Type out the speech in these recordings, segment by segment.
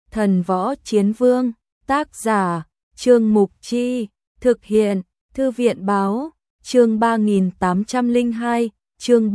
Thần Võ Chiến Vương, tác giả, Trương Mục Chi, thực hiện, Thư viện Báo, chương 3802, chương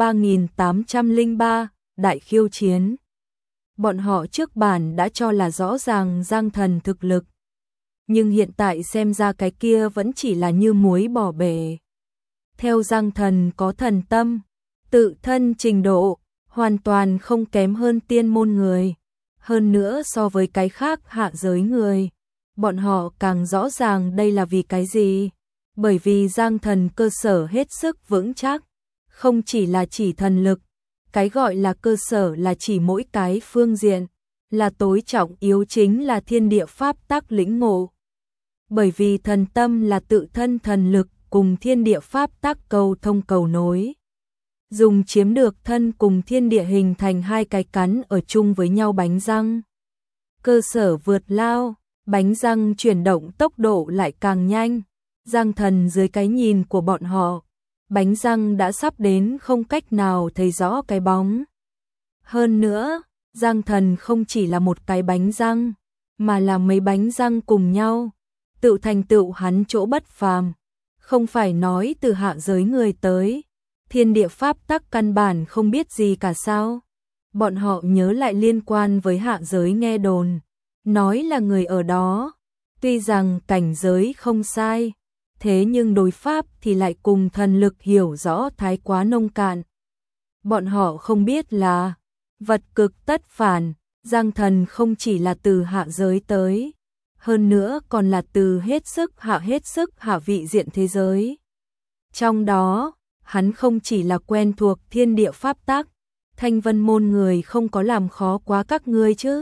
3803, Đại Khiêu Chiến. Bọn họ trước bản đã cho là rõ ràng Giang Thần thực lực, nhưng hiện tại xem ra cái kia vẫn chỉ là như muối bỏ bể. Theo Giang Thần có thần tâm, tự thân trình độ, hoàn toàn không kém hơn tiên môn người. Hơn nữa so với cái khác hạ giới người, bọn họ càng rõ ràng đây là vì cái gì. Bởi vì Giang Thần cơ sở hết sức vững chắc, không chỉ là chỉ thần lực, cái gọi là cơ sở là chỉ mỗi cái phương diện, là tối trọng yếu chính là thiên địa pháp tắc lĩnh ngộ. Bởi vì thần tâm là tự thân thần lực cùng thiên địa pháp tắc cầu thông cầu nối. Dùng chiếm được thân cùng thiên địa hình thành hai cái cắn ở chung với nhau bánh răng. Cơ sở vượt lao, bánh răng chuyển động tốc độ lại càng nhanh. Giang Thần dưới cái nhìn của bọn họ, bánh răng đã sắp đến không cách nào thấy rõ cái bóng. Hơn nữa, Giang Thần không chỉ là một cái bánh răng, mà là mấy bánh răng cùng nhau, tự thành tựu hắn chỗ bất phàm. Không phải nói từ hạ giới người tới, thiên địa pháp tắc căn bản không biết gì cả sao. Bọn họ nhớ lại liên quan với hạ giới nghe đồn, nói là người ở đó, tuy rằng cảnh giới không sai, thế nhưng đối pháp thì lại cùng thần lực hiểu rõ thái quá nông cạn. Bọn họ không biết là vật cực tất phản, Giang Thần không chỉ là từ hạ giới tới, hơn nữa còn là từ hết sức hạ vị diện thế giới. Trong đó, hắn không chỉ là quen thuộc thiên địa pháp tắc, Thanh Vân môn người không có làm khó quá các ngươi chứ.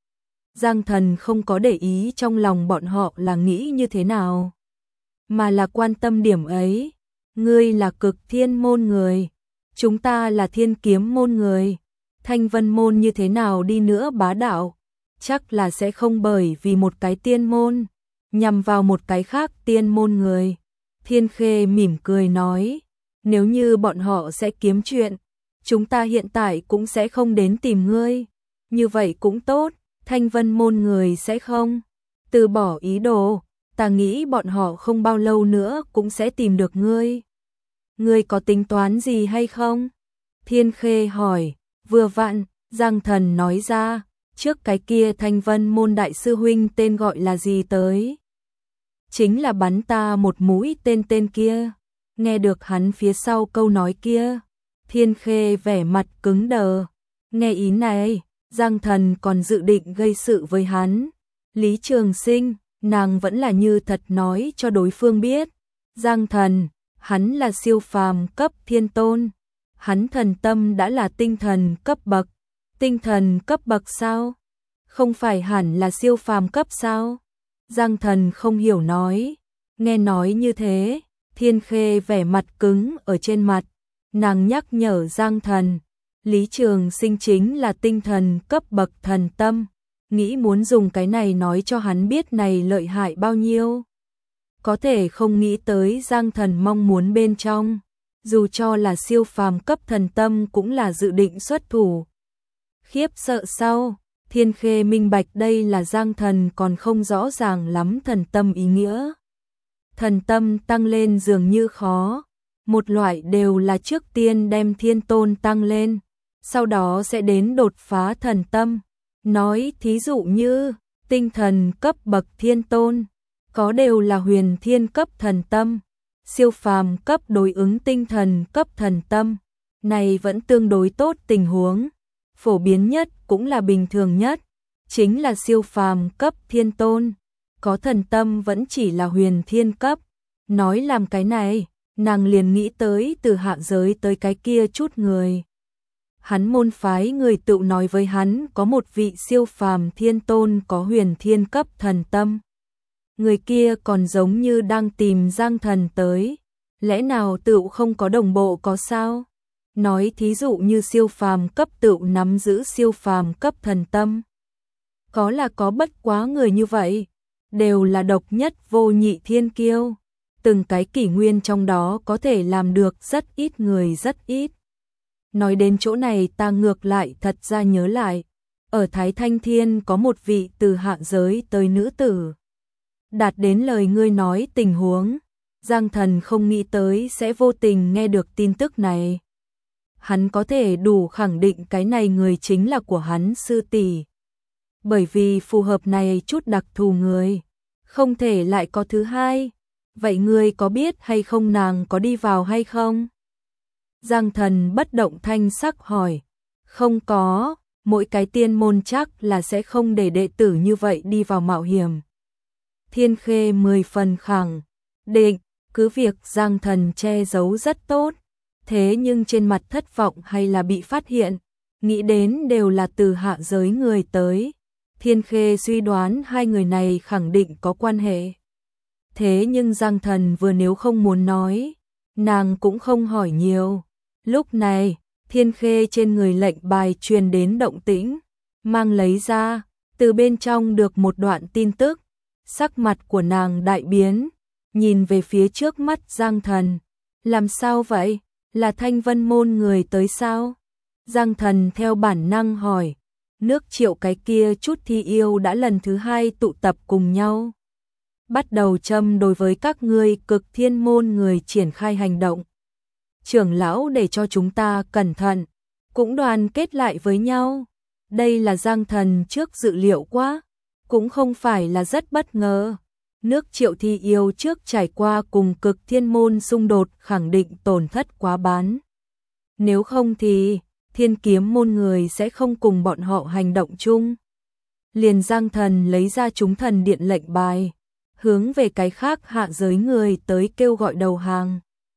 Giang Thần không có để ý trong lòng bọn họ là nghĩ như thế nào, mà là quan tâm điểm ấy. Ngươi là Cực Thiên môn người, chúng ta là Thiên Kiếm môn người. Thanh Vân môn như thế nào đi nữa bá đạo, chắc là sẽ không bởi vì một cái tiên môn nhằm vào một cái khác tiên môn người. Thiên Khê mỉm cười nói, nếu như bọn họ sẽ kiếm chuyện, chúng ta hiện tại cũng sẽ không đến tìm ngươi. Như vậy cũng tốt, Thanh Vân môn người sẽ không từ bỏ ý đồ, ta nghĩ bọn họ không bao lâu nữa cũng sẽ tìm được ngươi. Ngươi có tính toán gì hay không? Thiên Khê hỏi. Vừa vặn, Giang Thần nói ra, trước cái kia Thanh Vân môn đại sư huynh tên gọi là gì tới? Chính là bắn ta một mũi tên kia. Nghe được hắn phía sau câu nói kia, Thiên Khê vẻ mặt cứng đờ. Nghe ý này, Giang Thần còn dự định gây sự với hắn. Lý Trường Sinh, nàng vẫn là như thật nói cho đối phương biết. Giang Thần, hắn là siêu phàm cấp thiên tôn. Hắn thần tâm đã là tinh thần cấp bậc. Tinh thần cấp bậc sao? Không phải hẳn là siêu phàm cấp sao? Giang Thần không hiểu nói. Nghe nói như thế, Thiên Khê vẻ mặt cứng ở trên mặt. Nàng nhắc nhở Giang Thần, Lý Trường Sinh chính là tinh thần cấp bậc thần tâm. Nghĩ muốn dùng cái này nói cho hắn biết này lợi hại bao nhiêu. Có thể không nghĩ tới Giang Thần mong muốn bên trong. Dù cho là siêu phàm cấp thần tâm cũng là dự định xuất thủ. Khiếp sợ sau, Thiên Khê minh bạch đây là Giang Thần còn không rõ ràng lắm thần tâm ý nghĩa. Thần tâm tăng lên dường như khó. Một loại đều là trước tiên đem thiên tôn tăng lên, sau đó sẽ đến đột phá thần tâm. Nói thí dụ như tinh thần cấp bậc thiên tôn, có đều là huyền thiên cấp thần tâm. Siêu phàm cấp đối ứng tinh thần cấp thần tâm, này vẫn tương đối tốt tình huống. Phổ biến nhất cũng là bình thường nhất, chính là siêu phàm cấp thiên tôn, có thần tâm vẫn chỉ là huyền thiên cấp. Nói làm cái này, nàng liền nghĩ tới từ hạ giới tới cái kia chút người. Hắn môn phái người tự nói với hắn có một vị siêu phàm thiên tôn có huyền thiên cấp thần tâm. Người kia còn giống như đang tìm Giang Thần tới, lẽ nào tựu không có đồng bộ có sao? Nói thí dụ như siêu phàm cấp tựu nắm giữ siêu phàm cấp thần tâm. Có là có, bất quá người như vậy, đều là độc nhất vô nhị thiên kiêu. Từng cái kỷ nguyên trong đó có thể làm được rất ít người rất ít. Nói đến chỗ này ta ngược lại thật ra nhớ lại, ở Thái Thanh Thiên có một vị từ hạ giới tới nữ tử. Đạt đến lời ngươi nói tình huống, Giang Thần không nghĩ tới sẽ vô tình nghe được tin tức này. Hắn có thể đủ khẳng định cái này người chính là của hắn sư tỷ. Bởi vì phù hợp này chút đặc thù người, không thể lại có thứ hai. Vậy ngươi có biết hay không nàng có đi vào hay không? Giang Thần bất động thanh sắc hỏi. Không có, mỗi cái tiên môn chắc là sẽ không để đệ tử như vậy đi vào mạo hiểm. Thiên Khê 10 phần khẳng định, cứ việc Giang Thần che giấu rất tốt, thế nhưng trên mặt thất vọng hay là bị phát hiện, nghĩ đến đều là từ hạ giới người tới. Thiên Khê suy đoán hai người này khẳng định có quan hệ. Thế nhưng Giang Thần vừa nếu không muốn nói, nàng cũng không hỏi nhiều. Lúc này, Thiên Khê trên người lệnh bài truyền đến động tĩnh, mang lấy ra, từ bên trong được một đoạn tin tức. Sắc mặt của nàng đại biến, nhìn về phía trước mắt Giang Thần. Làm sao vậy? Là Thanh Vân môn người tới sao? Giang Thần theo bản năng hỏi. Nước Triệu cái kia chút thi yêu đã lần thứ hai tụ tập cùng nhau. Bắt đầu châm đối với các ngươi Cực Thiên môn người triển khai hành động. Trưởng lão để cho chúng ta cẩn thận, cũng đoàn kết lại với nhau. Đây là Giang Thần trước dự liệu quá, cũng không phải là rất bất ngờ. Nước Triệu thi yêu trước trải qua cùng Cực Thiên môn xung đột khẳng định tổn thất quá bán. Nếu không thì Thiên Kiếm môn người sẽ không cùng bọn họ hành động chung. Liền Giang Thần lấy ra chúng thần điện lệnh bài, hướng về cái khác hạ giới người tới kêu gọi đầu hàng.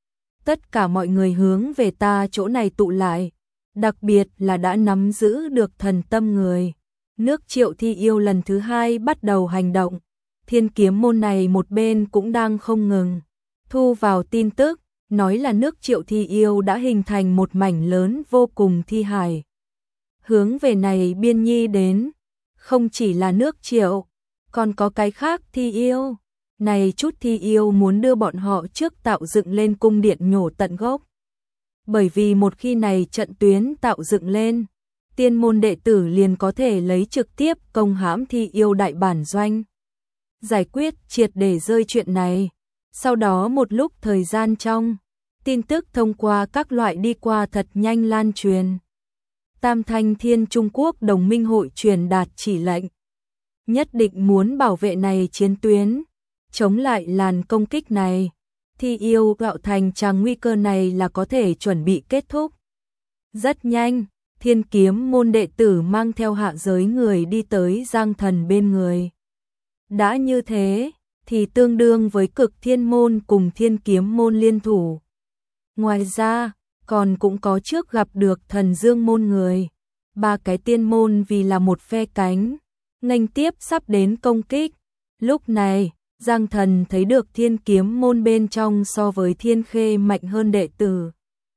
Tất cả mọi người hướng về ta chỗ này tụ lại, đặc biệt là đã nắm giữ được thần tâm người. Nước Triệu thi yêu lần thứ hai bắt đầu hành động. Thiên Kiếm môn này một bên cũng đang không ngừng thu vào tin tức, nói là nước Triệu thi yêu đã hình thành một mảnh lớn vô cùng thi hài. Hướng về này biên nhi đến, không chỉ là nước Triệu, còn có cái khác thi yêu. Này chút thi yêu muốn đưa bọn họ trước tạo dựng lên cung điện nhổ tận gốc. Bởi vì một khi này trận tuyến tạo dựng lên, tiên môn đệ tử liền có thể lấy trực tiếp công hãm thi yêu đại bản doanh. Giải quyết triệt để rơi chuyện này. Sau đó một lúc thời gian trong, tin tức thông qua các loại đi qua thật nhanh lan truyền. Tam Thanh Thiên Trung Quốc Đồng minh hội truyền đạt chỉ lệnh. Nhất định muốn bảo vệ này chiến tuyến, chống lại làn công kích này. Thi yêu gạo thành tràng nguy cơ này là có thể chuẩn bị kết thúc. Rất nhanh, Thiên Kiếm môn đệ tử mang theo hạ giới người đi tới Giang Thần bên người. Đã như thế, thì tương đương với Cực Thiên môn cùng Thiên Kiếm môn liên thủ. Ngoài ra, còn cũng có trước gặp được Thần Dương môn người. Ba cái tiên môn vì là một phe cánh, nghênh tiếp sắp đến công kích. Lúc này, Giang Thần thấy được Thiên Kiếm môn bên trong so với Thiên Khê mạnh hơn đệ tử.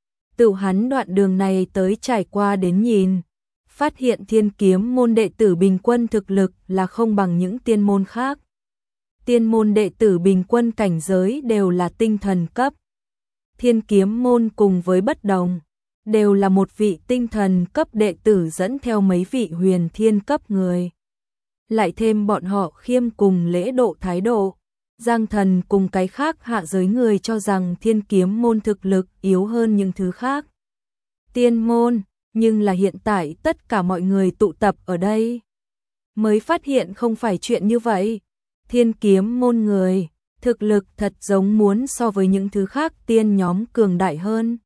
Tự hắn đoạn đường này tới trải qua đến nhìn, phát hiện Thiên Kiếm môn đệ tử bình quân thực lực là không bằng những tiên môn khác. Tiên môn đệ tử bình quân cảnh giới đều là tinh thần cấp. Thiên Kiếm môn cùng với bất đồng, đều là một vị tinh thần cấp đệ tử dẫn theo mấy vị huyền thiên cấp người. Lại thêm bọn họ khiêm cùng lễ độ thái độ. Giang Thần cùng cái khác hạ giới người cho rằng Thiên Kiếm môn thực lực yếu hơn những thứ khác. Tiên môn, nhưng là hiện tại tất cả mọi người tụ tập ở đây. Mới phát hiện không phải chuyện như vậy. Thiên Kiếm môn người, thực lực thật giống muốn so với những thứ khác tiên nhóm cường đại hơn.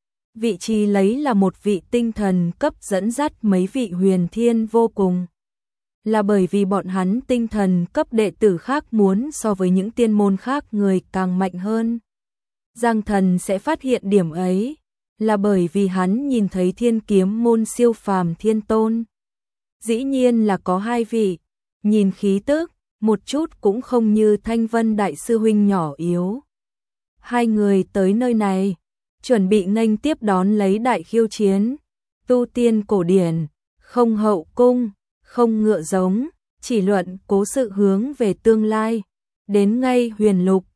Vị trí lấy là một vị tinh thần cấp dẫn dắt mấy vị huyền thiên vô cùng. Là bởi vì bọn hắn tinh thần cấp đệ tử khác muốn so với những tiên môn khác người càng mạnh hơn. Giang Thần sẽ phát hiện điểm ấy, là bởi vì hắn nhìn thấy Thiên Kiếm môn siêu phàm thiên tôn. Dĩ nhiên là có hai vị, nhìn khí tức, một chút cũng không như Thanh Vân đại sư huynh nhỏ yếu. Hai người tới nơi này, chuẩn bị nghênh tiếp đón lấy đại khiêu chiến. Tu tiên cổ điển, không hậu cung, không ngựa giống, chỉ luận cố sự hướng về tương lai. Đến ngay huyền lục,